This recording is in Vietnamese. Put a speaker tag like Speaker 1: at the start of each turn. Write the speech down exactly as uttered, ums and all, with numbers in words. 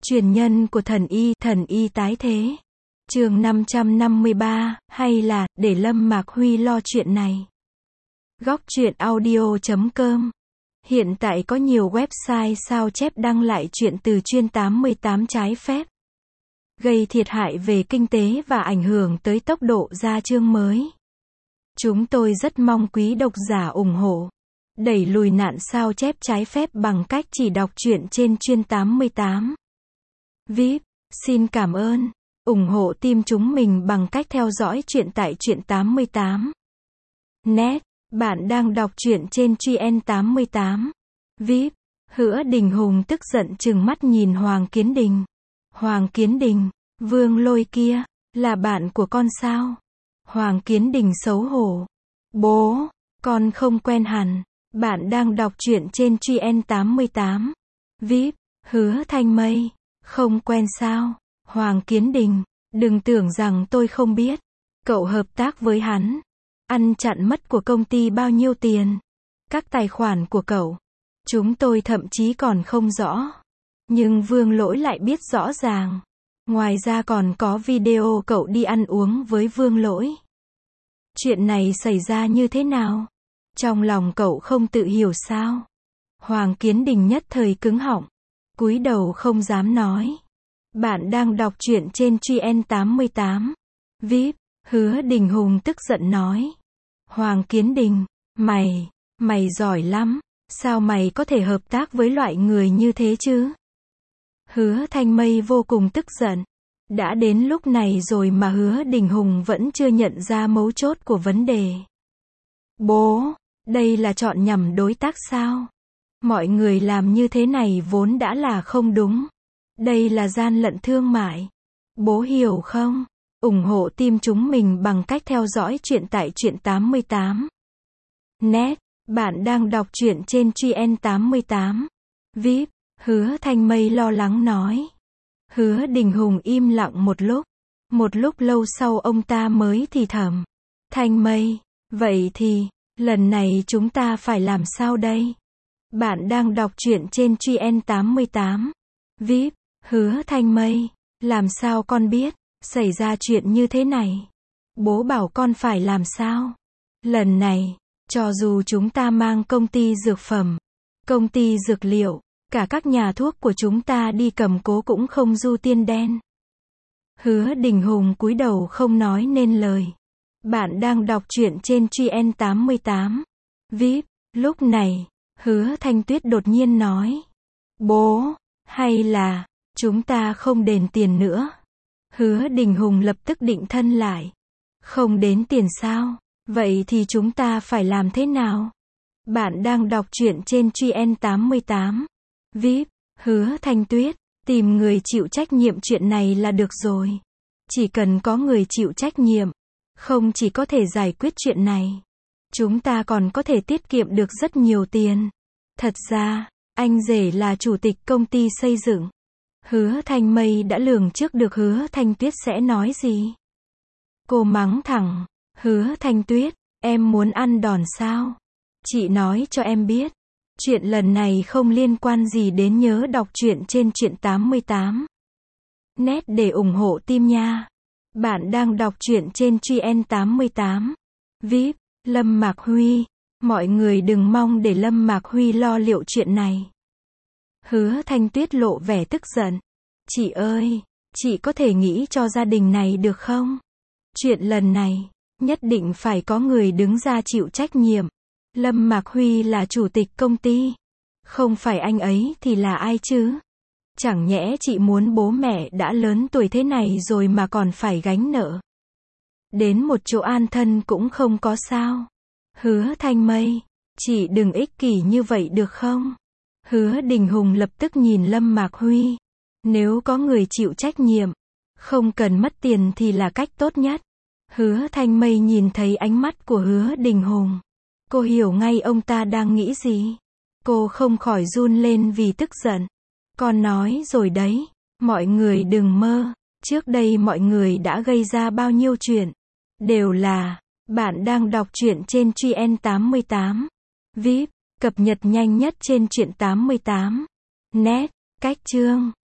Speaker 1: Truyền nhân của thần y, thần y tái thế. Chương năm trăm năm mươi ba, hay là, để Lâm Mạc Huy lo chuyện này. Góc truyện audio chấm com. Hiện tại có nhiều website sao chép đăng lại chuyện từ chuyên tám mươi tám trái phép, gây thiệt hại về kinh tế và ảnh hưởng tới tốc độ ra chương mới. Chúng tôi rất mong quý độc giả ủng hộ, đẩy lùi nạn sao chép trái phép bằng cách chỉ đọc truyện trên chuyên tám mươi tám. vê i pê, xin cảm ơn. Ủng hộ team chúng mình bằng cách theo dõi truyện tại truyện tám mươi tám. Net, bạn đang đọc truyện trên truyện tám mươi tám. vê i pê, Hứa Đình Hùng tức giận trừng mắt nhìn Hoàng Kiến Đình. Hoàng Kiến Đình, Vương Lôi kia, là bạn của con sao? Hoàng Kiến Đình xấu hổ. Bố, con không quen hẳn. Bạn đang đọc truyện trên truyện tám mươi tám. vê i pê, Hứa Thanh Mây, không quen sao? Hoàng Kiến Đình, đừng tưởng rằng tôi không biết. Cậu hợp tác với hắn, ăn chặn mất của công ty bao nhiêu tiền. Các tài khoản của cậu, chúng tôi thậm chí còn không rõ. Nhưng Vương Lỗi lại biết rõ ràng. Ngoài ra còn có video cậu đi ăn uống với Vương Lỗi. Chuyện này xảy ra như thế nào? Trong lòng cậu không tự hiểu sao? Hoàng Kiến Đình nhất thời cứng họng, cúi đầu không dám nói. Bạn đang đọc truyện trên truyện tám mươi tám. vê i pê, Hứa Đình Hùng tức giận nói. Hoàng Kiến Đình, mày, mày giỏi lắm. Sao mày có thể hợp tác với loại người như thế chứ? Hứa Thanh Mây vô cùng tức giận. Đã đến lúc này rồi mà Hứa Đình Hùng vẫn chưa nhận ra mấu chốt của vấn đề. Bố, đây là chọn nhầm đối tác sao? Mọi người làm như thế này vốn đã là không đúng. Đây là gian lận thương mại. Bố hiểu không? Ủng hộ team chúng mình bằng cách theo dõi truyện tại truyện tám mươi tám. Net, bạn đang đọc truyện trên truyện tám mươi tám. vê i pê, Hứa Thanh Mây lo lắng nói. Hứa Đình Hùng im lặng một lúc. Một lúc lâu sau ông ta mới thì thầm. Thanh Mây, vậy thì, lần này chúng ta phải làm sao đây? Bạn đang đọc truyện trên truyện tám mươi tám. vê i pê, Hứa Thanh Mây, làm sao con biết, xảy ra chuyện như thế này? Bố bảo con phải làm sao? Lần này, cho dù chúng ta mang công ty dược phẩm, công ty dược liệu, cả các nhà thuốc của chúng ta đi cầm cố cũng không du tiên đen. Hứa Đình Hùng cúi đầu không nói nên lời. Bạn đang đọc truyện trên truyện tám mươi tám. vê i pê, lúc này, Hứa Thanh Tuyết đột nhiên nói. Bố, hay là, chúng ta không đền tiền nữa? Hứa Đình Hùng lập tức định thân lại. Không đến tiền sao? Vậy thì chúng ta phải làm thế nào? Bạn đang đọc truyện trên truyện tám mươi tám. vê i pê, Hứa Thanh Tuyết, tìm người chịu trách nhiệm chuyện này là được rồi. Chỉ cần có người chịu trách nhiệm, không chỉ có thể giải quyết chuyện này, chúng ta còn có thể tiết kiệm được rất nhiều tiền. Thật ra, anh rể là chủ tịch công ty xây dựng. Hứa Thanh Mây đã lường trước được Hứa Thanh Tuyết sẽ nói gì. Cô mắng thẳng. Hứa Thanh Tuyết, em muốn ăn đòn sao? Chị nói cho em biết, chuyện lần này không liên quan gì đến nhớ đọc truyện trên truyện tám mươi tám. Net để ủng hộ team nha. Bạn đang đọc truyện trên truyện tám mươi tám. vê i pê, Lâm Mạc Huy, mọi người đừng mong để Lâm Mạc Huy lo liệu chuyện này. Hứa Thanh Tuyết lộ vẻ tức giận. Chị ơi, chị có thể nghĩ cho gia đình này được không? Chuyện lần này, nhất định phải có người đứng ra chịu trách nhiệm. Lâm Mạc Huy là chủ tịch công ty. Không phải anh ấy thì là ai chứ? Chẳng nhẽ chị muốn bố mẹ đã lớn tuổi thế này rồi mà còn phải gánh nợ? Đến một chỗ an thân cũng không có sao? Hứa Thanh Mây, chị đừng ích kỷ như vậy được không? Hứa Đình Hùng lập tức nhìn Lâm Mạc Huy. Nếu có người chịu trách nhiệm, không cần mất tiền thì là cách tốt nhất. Hứa Thanh Mây nhìn thấy ánh mắt của Hứa Đình Hùng. Cô hiểu ngay ông ta đang nghĩ gì. Cô không khỏi run lên vì tức giận. Con nói rồi đấy, mọi người đừng mơ. Trước đây mọi người đã gây ra bao nhiêu chuyện. Đều là, bạn đang đọc truyện trên truyện tám mươi tám. vê i pê, cập nhật nhanh nhất trên truyện tám mươi tám. Net, cách chương.